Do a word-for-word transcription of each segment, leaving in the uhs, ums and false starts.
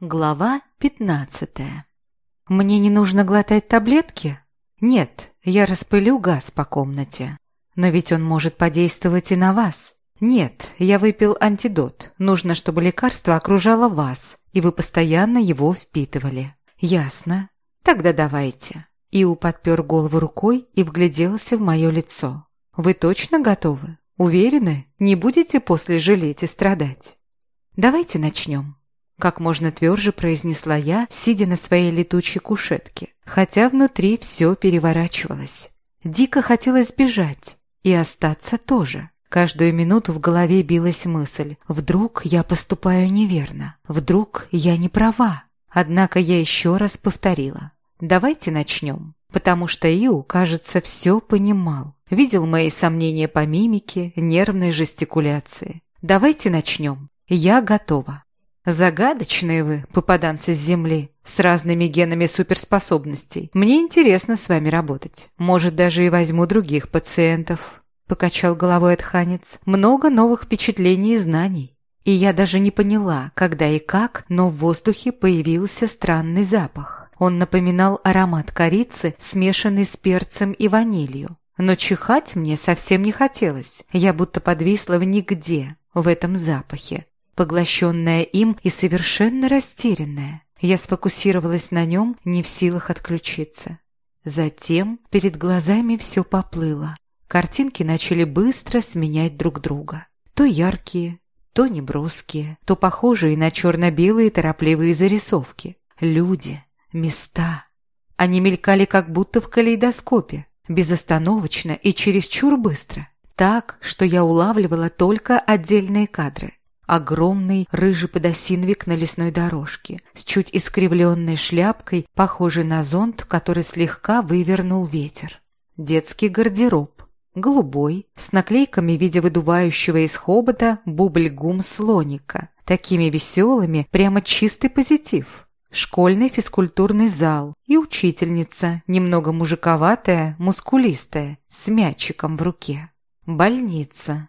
Глава пятнадцатая. Мне не нужно глотать таблетки? Нет, я распылю газ по комнате. Но ведь он может подействовать и на вас. Нет, я выпил антидот. Нужно, чтобы лекарство окружало вас, и вы постоянно его впитывали. Ясно. Тогда давайте. Иу подпер голову рукой и вгляделся в мое лицо. Вы точно готовы? Уверены? Не будете после жалеть и страдать? Давайте начнем. Как можно тверже произнесла я, сидя на своей летучей кушетке, хотя внутри все переворачивалось. Дико хотелось бежать и остаться тоже. Каждую минуту в голове билась мысль: вдруг я поступаю неверно, вдруг я не права. Однако я еще раз повторила: давайте начнем, потому что Иу, кажется, все понимал, видел мои сомнения по мимике, нервной жестикуляции. Давайте начнем, я готова. Загадочные вы, попаданцы с Земли, с разными генами суперспособностей. Мне интересно с вами работать. Может, даже и возьму других пациентов. Покачал головой отханец. Много новых впечатлений и знаний. И я даже не поняла, когда и как, но в воздухе появился странный запах. Он напоминал аромат корицы, смешанный с перцем и ванилью. Но чихать мне совсем не хотелось. Я будто подвисла в нигде, в этом запахе. Поглощенная им и совершенно растерянная, я сфокусировалась на нем, не в силах отключиться. Затем перед глазами все поплыло. Картинки начали быстро сменять друг друга. То яркие, то неброские, то похожие на черно-белые торопливые зарисовки. Люди, места. Они мелькали как будто в калейдоскопе, безостановочно и чересчур быстро. Так, что я улавливала только отдельные кадры. Огромный рыжий подосиновик на лесной дорожке с чуть искривленной шляпкой, похожей на зонт, который слегка вывернул ветер. Детский гардероб. Голубой, с наклейками в виде выдувающего из хобота бубль-гум слоника. Такими веселыми, прямо чистый позитив. Школьный физкультурный зал и учительница, немного мужиковатая, мускулистая, с мячиком в руке. Больница.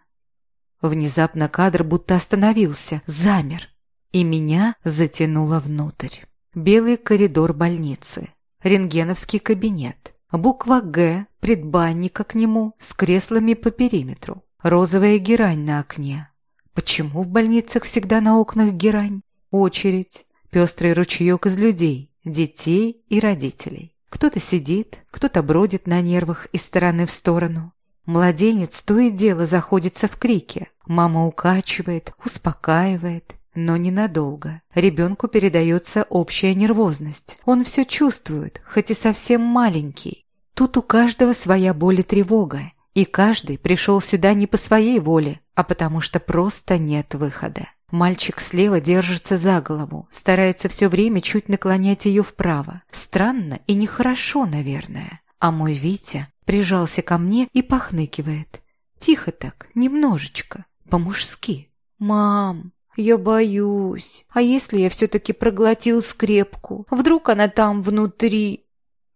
Внезапно кадр будто остановился, замер, и меня затянуло внутрь. Белый коридор больницы, рентгеновский кабинет, буква «Г», предбанника к нему с креслами по периметру, розовая герань на окне. Почему в больницах всегда на окнах герань? Очередь, пестрый ручеек из людей, детей и родителей. Кто-то сидит, кто-то бродит на нервах из стороны в сторону. Младенец то и дело заходится в крике. Мама укачивает, успокаивает, но ненадолго. Ребенку передается общая нервозность. Он все чувствует, хоть и совсем маленький. Тут у каждого своя боль и тревога, и каждый пришел сюда не по своей воле, а потому что просто нет выхода. Мальчик слева держится за голову, старается все время чуть наклонять ее вправо. Странно и нехорошо, наверное. А мой Витя прижался ко мне и похныкивает. Тихо так, немножечко, по-мужски. «Мам, я боюсь. А если я все-таки проглотил скрепку? Вдруг она там внутри?»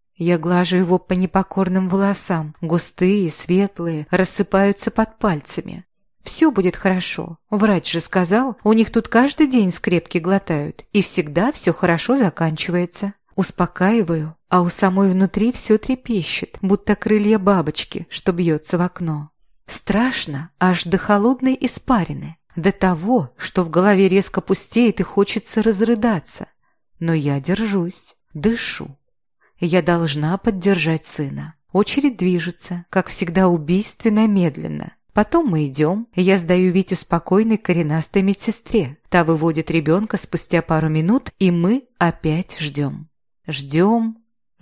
Я глажу его по непокорным волосам. Густые, светлые, рассыпаются под пальцами. «Все будет хорошо. Врач же сказал, у них тут каждый день скрепки глотают, и всегда все хорошо заканчивается». Успокаиваю, а у самой внутри все трепещет, будто крылья бабочки, что бьется в окно. Страшно аж до холодной испарины, до того, что в голове резко пустеет и хочется разрыдаться. Но я держусь, дышу. Я должна поддержать сына. Очередь движется, как всегда, убийственно медленно. Потом мы идем, я сдаю Витю спокойной коренастой медсестре. Та выводит ребенка спустя пару минут, и мы опять ждем. Ждем,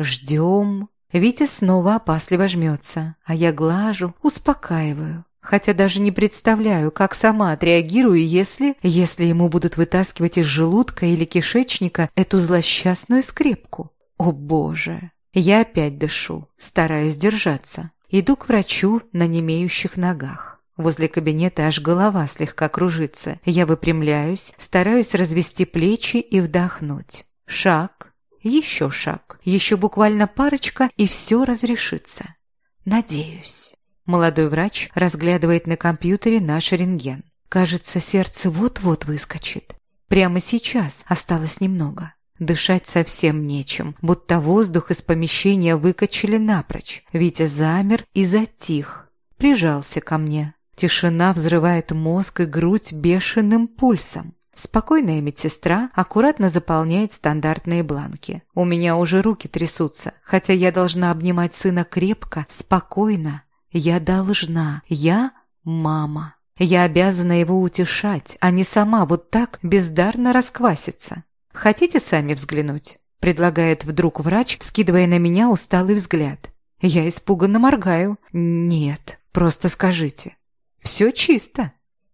ждем. Витя снова опасливо жмется, а я глажу, успокаиваю. Хотя даже не представляю, как сама отреагирую, если... Если ему будут вытаскивать из желудка или кишечника эту злосчастную скрепку. О боже! Я опять дышу, стараюсь держаться. Иду к врачу на немеющих ногах. Возле кабинета аж голова слегка кружится. Я выпрямляюсь, стараюсь развести плечи и вдохнуть. Шаг. Еще шаг, еще буквально парочка, и все разрешится. Надеюсь. Молодой врач разглядывает на компьютере наш рентген. Кажется, сердце вот-вот выскочит. Прямо сейчас осталось немного. Дышать совсем нечем, будто воздух из помещения выкачали напрочь. Витя замер и затих, прижался ко мне. Тишина взрывает мозг и грудь бешеным пульсом. Спокойная медсестра аккуратно заполняет стандартные бланки. У меня уже руки трясутся, хотя я должна обнимать сына крепко, спокойно. Я должна. Я мама. Я обязана его утешать, а не сама вот так бездарно раскваситься. «Хотите сами взглянуть?» – предлагает вдруг врач, скидывая на меня усталый взгляд. Я испуганно моргаю. «Нет, просто скажите». «Все чисто».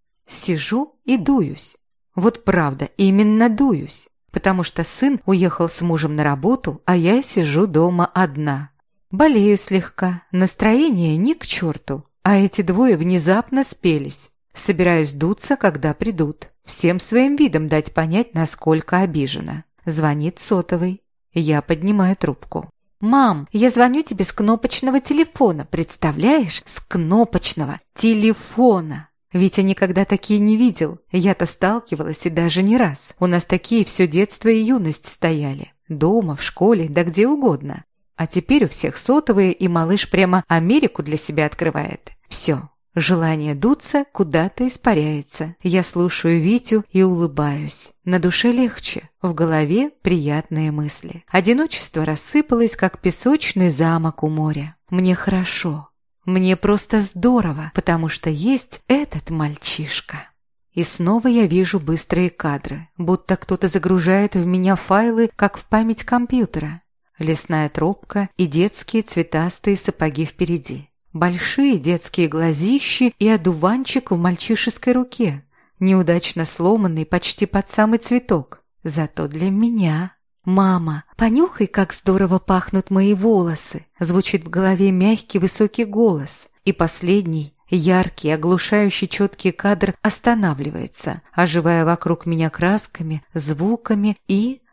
Сижу и дуюсь. Вот правда, именно дуюсь, потому что сын уехал с мужем на работу, а я сижу дома одна. Болею слегка, настроение ни к черту, а эти двое внезапно спелись. Собираюсь дуться, когда придут. Всем своим видом дать понять, насколько обижена. Звонит сотовый. Я поднимаю трубку. «Мам, я звоню тебе с кнопочного телефона, представляешь? С кнопочного телефона!» Витя никогда такие не видел. Я-то сталкивалась и даже не раз. У нас такие все детство и юность стояли. Дома, в школе, да где угодно. А теперь у всех сотовые, и малыш прямо Америку для себя открывает. Все. Желание дуться куда-то испаряется. Я слушаю Витю и улыбаюсь. На душе легче, в голове приятные мысли. Одиночество рассыпалось, как песочный замок у моря. Мне хорошо. Мне просто здорово, потому что есть этот мальчишка. И снова я вижу быстрые кадры, будто кто-то загружает в меня файлы, как в память компьютера. Лесная тропка и детские цветастые сапоги впереди. Большие детские глазищи и одуванчик в мальчишеской руке, неудачно сломанный почти под самый цветок. Зато для меня. «Мама, понюхай, как здорово пахнут мои волосы!» Звучит в голове мягкий высокий голос. И последний, яркий, оглушающий четкий кадр останавливается, оживая вокруг меня красками, звуками и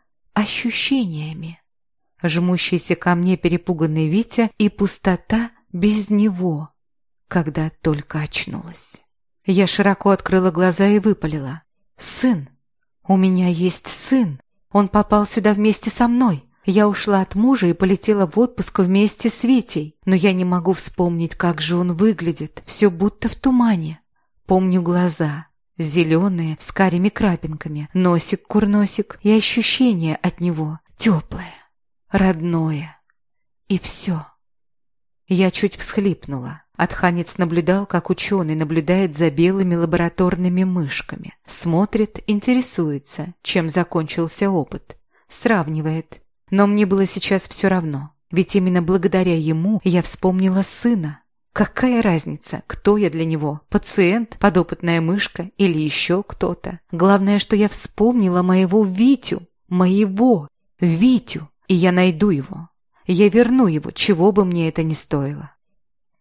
ощущениями. Жмущийся ко мне перепуганный Витя и пустота без него, когда только очнулась. Я широко открыла глаза и выпалила. «Сын! У меня есть сын! Он попал сюда вместе со мной! Я ушла от мужа и полетела в отпуск вместе с Витей, но я не могу вспомнить, как же он выглядит, все будто в тумане. Помню глаза, зеленые, с карими крапинками, носик-курносик и ощущение от него, теплое, родное. И все». Я чуть всхлипнула. Отханец наблюдал, как ученый наблюдает за белыми лабораторными мышками. Смотрит, интересуется, чем закончился опыт. Сравнивает. Но мне было сейчас все равно. Ведь именно благодаря ему я вспомнила сына. Какая разница, кто я для него? Пациент, подопытная мышка или еще кто-то? Главное, что я вспомнила моего Витю. Моего Витю. И я найду его. Я верну его, чего бы мне это ни стоило.